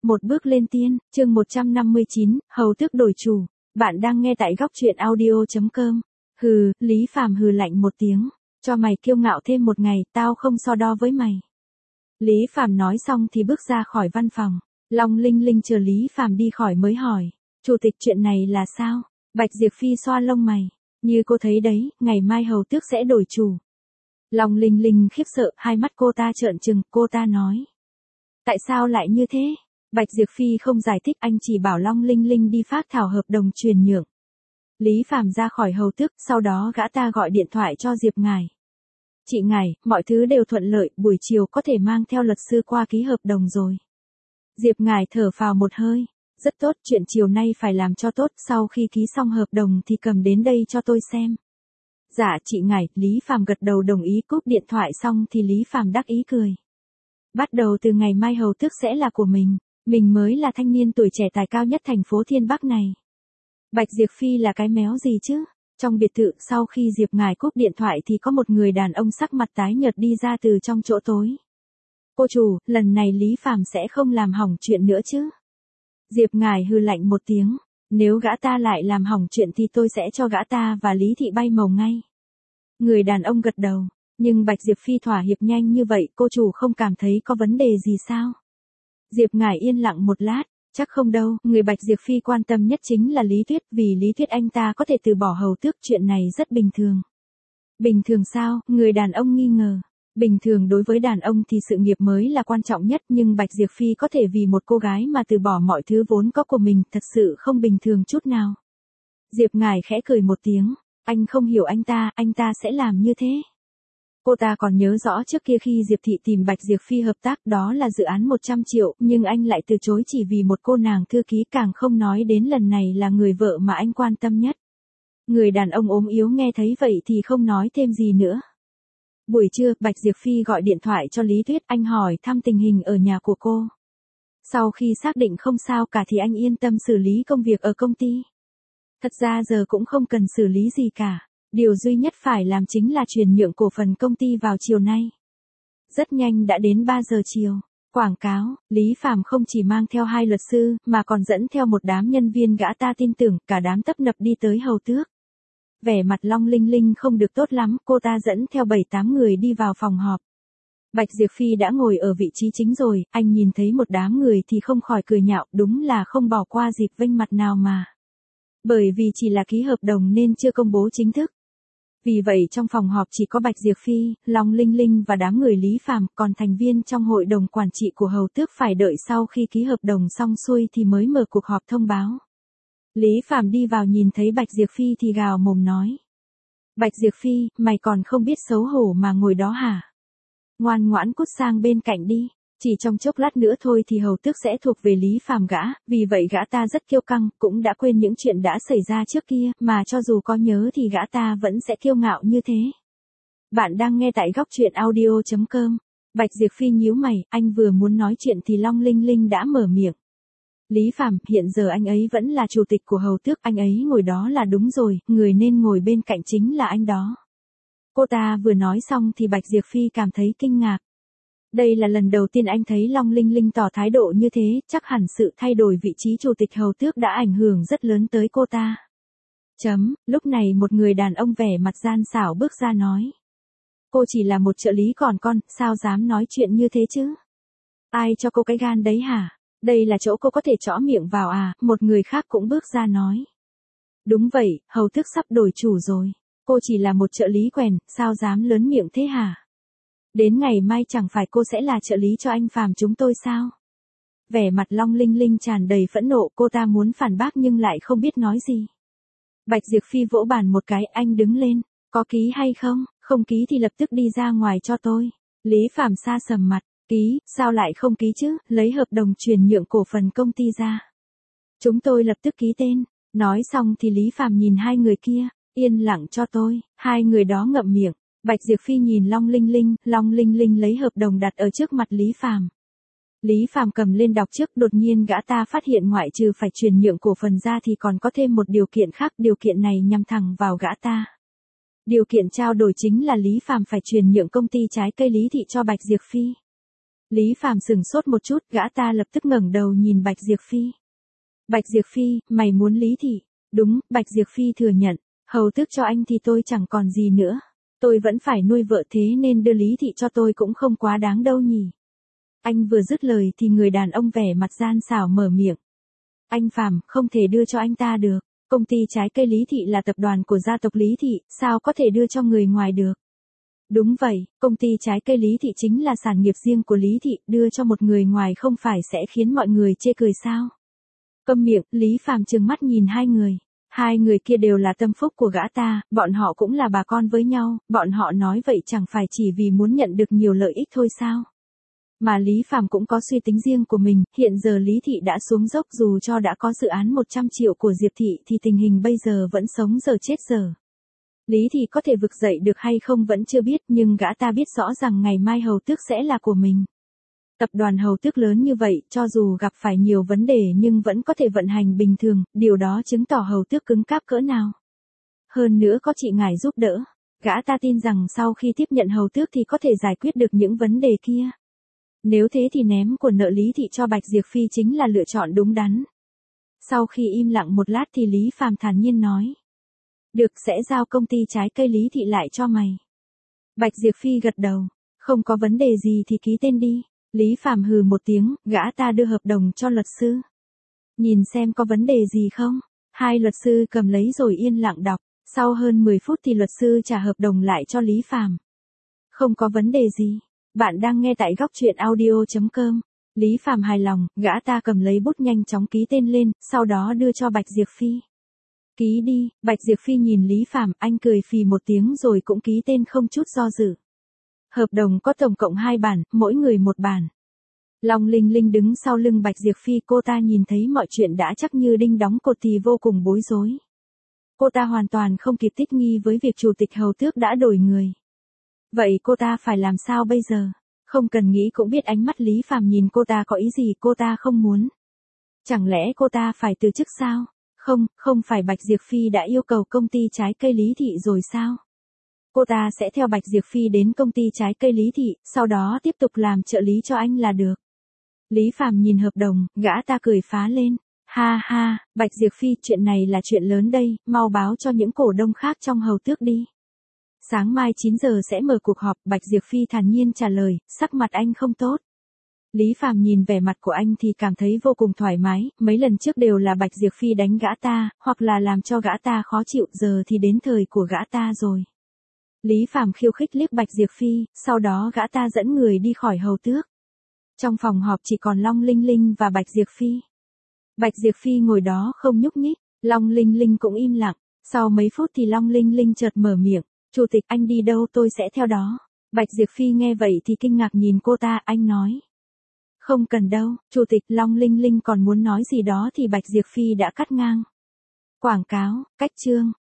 Một bước lên tiên, chương 159, hầu tước đổi chủ. Bạn đang nghe tại góc truyện audio.com. Hừ, Lý Phàm hừ lạnh một tiếng. Cho mày kiêu ngạo thêm một ngày, tao không so đo với mày. Lý Phàm nói xong thì bước ra khỏi văn phòng. Long Linh Linh chờ Lý Phàm đi khỏi mới hỏi. Chủ tịch, chuyện này là sao? Bạch Diệp Phi xoa lông mày. Như cô thấy đấy, ngày mai hầu tước sẽ đổi chủ. Long Linh Linh khiếp sợ, hai mắt cô ta trợn trừng, cô ta nói. Tại sao lại như thế? Bạch Diệp Phi không giải thích, anh chỉ bảo Long Linh Linh đi phát thảo hợp đồng chuyển nhượng. Lý Phàm ra khỏi hầu tước, sau đó gã ta gọi điện thoại cho Diệp Ngải. Chị Ngải, mọi thứ đều thuận lợi, buổi chiều có thể mang theo luật sư qua ký hợp đồng rồi. Diệp Ngải thở phào một hơi. Rất tốt, chuyện chiều nay phải làm cho tốt, sau khi ký xong hợp đồng thì cầm đến đây cho tôi xem. Dạ chị Ngải, Lý Phàm gật đầu đồng ý. Cúp điện thoại xong thì Lý Phàm đắc ý cười. Bắt đầu từ ngày mai hầu tước sẽ là của mình mới là thanh niên tuổi trẻ tài cao nhất thành phố Thiên Bắc này. Bạch Diệp Phi là cái méo gì chứ? Trong biệt thự, sau khi Diệp Ngải cúp điện thoại thì có một người đàn ông sắc mặt tái nhợt đi ra từ trong chỗ tối. Cô chủ, lần này Lý Phàm sẽ không làm hỏng chuyện nữa chứ? Diệp Ngải hừ lạnh một tiếng. Nếu gã ta lại làm hỏng chuyện thì tôi sẽ cho gã ta và Lý Thị bay màu ngay. Người đàn ông gật đầu. Nhưng Bạch Diệp Phi thỏa hiệp nhanh như vậy, cô chủ không cảm thấy có vấn đề gì sao? Diệp Ngải yên lặng một lát, chắc không đâu, người Bạch Diệp Phi quan tâm nhất chính là Lý Tuyết, vì Lý Tuyết anh ta có thể từ bỏ hầu tước, chuyện này rất bình thường. Bình thường sao? Người đàn ông nghi ngờ. Bình thường đối với đàn ông thì sự nghiệp mới là quan trọng nhất, nhưng Bạch Diệp Phi có thể vì một cô gái mà từ bỏ mọi thứ vốn có của mình, thật sự không bình thường chút nào. Diệp Ngải khẽ cười một tiếng, anh không hiểu anh ta sẽ làm như thế. Cô ta còn nhớ rõ trước kia khi Diệp Thị tìm Bạch Diệp Phi hợp tác, đó là dự án 100 triệu, nhưng anh lại từ chối chỉ vì một cô nàng thư ký, càng không nói đến lần này là người vợ mà anh quan tâm nhất. Người đàn ông ốm yếu nghe thấy vậy thì không nói thêm gì nữa. Buổi trưa, Bạch Diệp Phi gọi điện thoại cho Lý Tuyết, anh hỏi thăm tình hình ở nhà của cô. Sau khi xác định không sao cả thì anh yên tâm xử lý công việc ở công ty. Thật ra giờ cũng không cần xử lý gì cả. Điều duy nhất phải làm chính là chuyển nhượng cổ phần công ty vào chiều nay. Rất nhanh đã đến 3 giờ chiều. Quảng cáo, Lý Phàm không chỉ mang theo 2 luật sư, mà còn dẫn theo một đám nhân viên gã ta tin tưởng, cả đám tấp nập đi tới hầu tước. Vẻ mặt Long Linh Linh không được tốt lắm, cô ta dẫn theo 7-8 người đi vào phòng họp. Bạch Diệp Phi đã ngồi ở vị trí chính rồi, anh nhìn thấy một đám người thì không khỏi cười nhạo, đúng là không bỏ qua dịp vênh mặt nào mà. Bởi vì chỉ là ký hợp đồng nên chưa công bố chính thức. Vì vậy trong phòng họp chỉ có Bạch Diệp Phi, Long Linh Linh và đám người Lý Phàm, còn thành viên trong hội đồng quản trị của hầu tước phải đợi sau khi ký hợp đồng xong xuôi thì mới mở cuộc họp thông báo. Lý Phàm đi vào nhìn thấy Bạch Diệp Phi thì gào mồm nói. Bạch Diệp Phi, mày còn không biết xấu hổ mà ngồi đó hả? Ngoan ngoãn cút sang bên cạnh đi. Chỉ trong chốc lát nữa thôi thì hầu tước sẽ thuộc về Lý Phàm gã, vì vậy gã ta rất kiêu căng, cũng đã quên những chuyện đã xảy ra trước kia, mà cho dù có nhớ thì gã ta vẫn sẽ kiêu ngạo như thế. Bạn đang nghe tại góc truyện audio.com. Bạch Diệp Phi nhíu mày, anh vừa muốn nói chuyện thì Long Linh Linh đã mở miệng. Lý Phàm, hiện giờ anh ấy vẫn là chủ tịch của hầu tước, anh ấy ngồi đó là đúng rồi, người nên ngồi bên cạnh chính là anh đó. Cô ta vừa nói xong thì Bạch Diệp Phi cảm thấy kinh ngạc. Đây là lần đầu tiên anh thấy Long Linh Linh tỏ thái độ như thế, chắc hẳn sự thay đổi vị trí chủ tịch hầu tước đã ảnh hưởng rất lớn tới cô ta. Lúc này một người đàn ông vẻ mặt gian xảo bước ra nói. Cô chỉ là một trợ lý còn con, sao dám nói chuyện như thế chứ? Ai cho cô cái gan đấy hả? Đây là chỗ cô có thể trõ miệng vào à? Một người khác cũng bước ra nói. Đúng vậy, hầu tước sắp đổi chủ rồi. Cô chỉ là một trợ lý quèn, sao dám lớn miệng thế hả? Đến ngày mai chẳng phải cô sẽ là trợ lý cho anh Phàm chúng tôi sao? Vẻ mặt Long Linh Linh tràn đầy phẫn nộ, cô ta muốn phản bác nhưng lại không biết nói gì. Bạch Diệp Phi vỗ bàn một cái, anh đứng lên, có ký hay không? Không ký thì lập tức đi ra ngoài cho tôi. Lý Phàm sa sầm mặt, ký, sao lại không ký chứ, lấy hợp đồng chuyển nhượng cổ phần công ty ra. Chúng tôi lập tức ký tên. Nói xong thì Lý Phàm nhìn hai người kia, yên lặng cho tôi, hai người đó ngậm miệng. Bạch Diệp Phi nhìn Long Linh Linh lấy hợp đồng đặt ở trước mặt Lý Phàm. Lý Phàm cầm lên đọc trước, đột nhiên gã ta phát hiện ngoại trừ phải chuyển nhượng cổ phần ra thì còn có thêm một điều kiện khác, điều kiện này nhằm thẳng vào gã ta. Điều kiện trao đổi chính là Lý Phàm phải chuyển nhượng công ty trái cây Lý Thị cho Bạch Diệp Phi. Lý Phàm sững sốt một chút, gã ta lập tức ngẩng đầu nhìn Bạch Diệp Phi. Bạch Diệp Phi, mày muốn Lý Thị? Đúng, Bạch Diệp Phi thừa nhận, hầu tước cho anh thì tôi chẳng còn gì nữa. Tôi vẫn phải nuôi vợ thế nên đưa Lý Thị cho tôi cũng không quá đáng đâu nhỉ. Anh vừa dứt lời thì người đàn ông vẻ mặt gian xảo mở miệng. Anh Phàm, không thể đưa cho anh ta được. Công ty trái cây Lý Thị là tập đoàn của gia tộc Lý Thị, sao có thể đưa cho người ngoài được? Đúng vậy, công ty trái cây Lý Thị chính là sản nghiệp riêng của Lý Thị, đưa cho một người ngoài không phải sẽ khiến mọi người chê cười sao? Câm miệng, Lý Phàm trừng mắt nhìn hai người. Hai người kia đều là tâm phúc của gã ta, bọn họ cũng là bà con với nhau, bọn họ nói vậy chẳng phải chỉ vì muốn nhận được nhiều lợi ích thôi sao? Mà Lý Phàm cũng có suy tính riêng của mình, hiện giờ Lý Thị đã xuống dốc dù cho đã có dự án 100 triệu của Diệp Thị thì tình hình bây giờ vẫn sống dở chết dở. Lý Thị có thể vực dậy được hay không vẫn chưa biết nhưng gã ta biết rõ rằng ngày mai hầu tước sẽ là của mình. Tập đoàn hầu tước lớn như vậy, cho dù gặp phải nhiều vấn đề nhưng vẫn có thể vận hành bình thường, điều đó chứng tỏ hầu tước cứng cáp cỡ nào. Hơn nữa có chị ngài giúp đỡ, gã ta tin rằng sau khi tiếp nhận hầu tước thì có thể giải quyết được những vấn đề kia. Nếu thế thì ném của nợ Lý Thị cho Bạch Diệp Phi chính là lựa chọn đúng đắn. Sau khi im lặng một lát thì Lý Phàm thản nhiên nói. Được, sẽ giao công ty trái cây Lý Thị lại cho mày. Bạch Diệp Phi gật đầu. Không có vấn đề gì thì ký tên đi. Lý Phàm hừ một tiếng, gã ta đưa hợp đồng cho luật sư. Nhìn xem có vấn đề gì không. Hai luật sư cầm lấy rồi yên lặng đọc. Sau hơn 10 phút thì luật sư trả hợp đồng lại cho Lý Phàm. Không có vấn đề gì. Bạn đang nghe tại góc truyện audio.com. Lý Phàm hài lòng, gã ta cầm lấy bút nhanh chóng ký tên lên, sau đó đưa cho Bạch Diệp Phi. Ký đi, Bạch Diệp Phi nhìn Lý Phàm, anh cười phì một tiếng rồi cũng ký tên không chút do dự. Hợp đồng có tổng cộng 2 bản, mỗi người một bản. Long Linh Linh đứng sau lưng Bạch Diệp Phi, cô ta nhìn thấy mọi chuyện đã chắc như đinh đóng cột thì vô cùng bối rối. Cô ta hoàn toàn không kịp thích nghi với việc chủ tịch hầu tước đã đổi người. Vậy cô ta phải làm sao bây giờ? Không cần nghĩ cũng biết ánh mắt Lý Phàm nhìn cô ta có ý gì, cô ta không muốn. Chẳng lẽ cô ta phải từ chức sao? Không phải Bạch Diệp Phi đã yêu cầu công ty trái cây Lý Thị rồi sao? Cô ta sẽ theo Bạch Diệp Phi đến công ty trái cây Lý Thị, sau đó tiếp tục làm trợ lý cho anh là được. Lý Phàm nhìn hợp đồng, gã ta cười phá lên. Ha ha, Bạch Diệp Phi, chuyện này là chuyện lớn đây, mau báo cho những cổ đông khác trong hầu tước đi. Sáng mai 9 giờ sẽ mở cuộc họp, Bạch Diệp Phi thản nhiên trả lời, sắc mặt anh không tốt. Lý Phàm nhìn vẻ mặt của anh thì cảm thấy vô cùng thoải mái, mấy lần trước đều là Bạch Diệp Phi đánh gã ta, hoặc là làm cho gã ta khó chịu, giờ thì đến thời của gã ta rồi. Lý Phàm khiêu khích liếc Bạch Diệp Phi, sau đó gã ta dẫn người đi khỏi hầu tước. Trong phòng họp chỉ còn Long Linh Linh và Bạch Diệp Phi. Bạch Diệp Phi ngồi đó không nhúc nhích, Long Linh Linh cũng im lặng, sau mấy phút thì Long Linh Linh chợt mở miệng, Chủ tịch anh đi đâu tôi sẽ theo đó. Bạch Diệp Phi nghe vậy thì kinh ngạc nhìn cô ta, anh nói. Không cần đâu, Chủ tịch. Long Linh Linh còn muốn nói gì đó thì Bạch Diệp Phi đã cắt ngang. Quảng cáo, cách chương.